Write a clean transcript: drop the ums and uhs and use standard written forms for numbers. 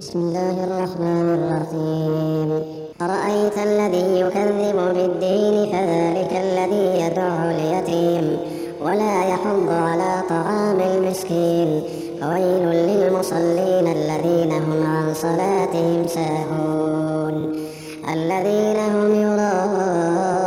بسم الله الرحمن الرحيم. أرأيت الذي يكذب بالدين فذلك الذي يدعو اليتيم ولا يحض على طعام المسكين. ويل للمصلين الذين هم عن صلاتهم ساهون الذين هم يراءون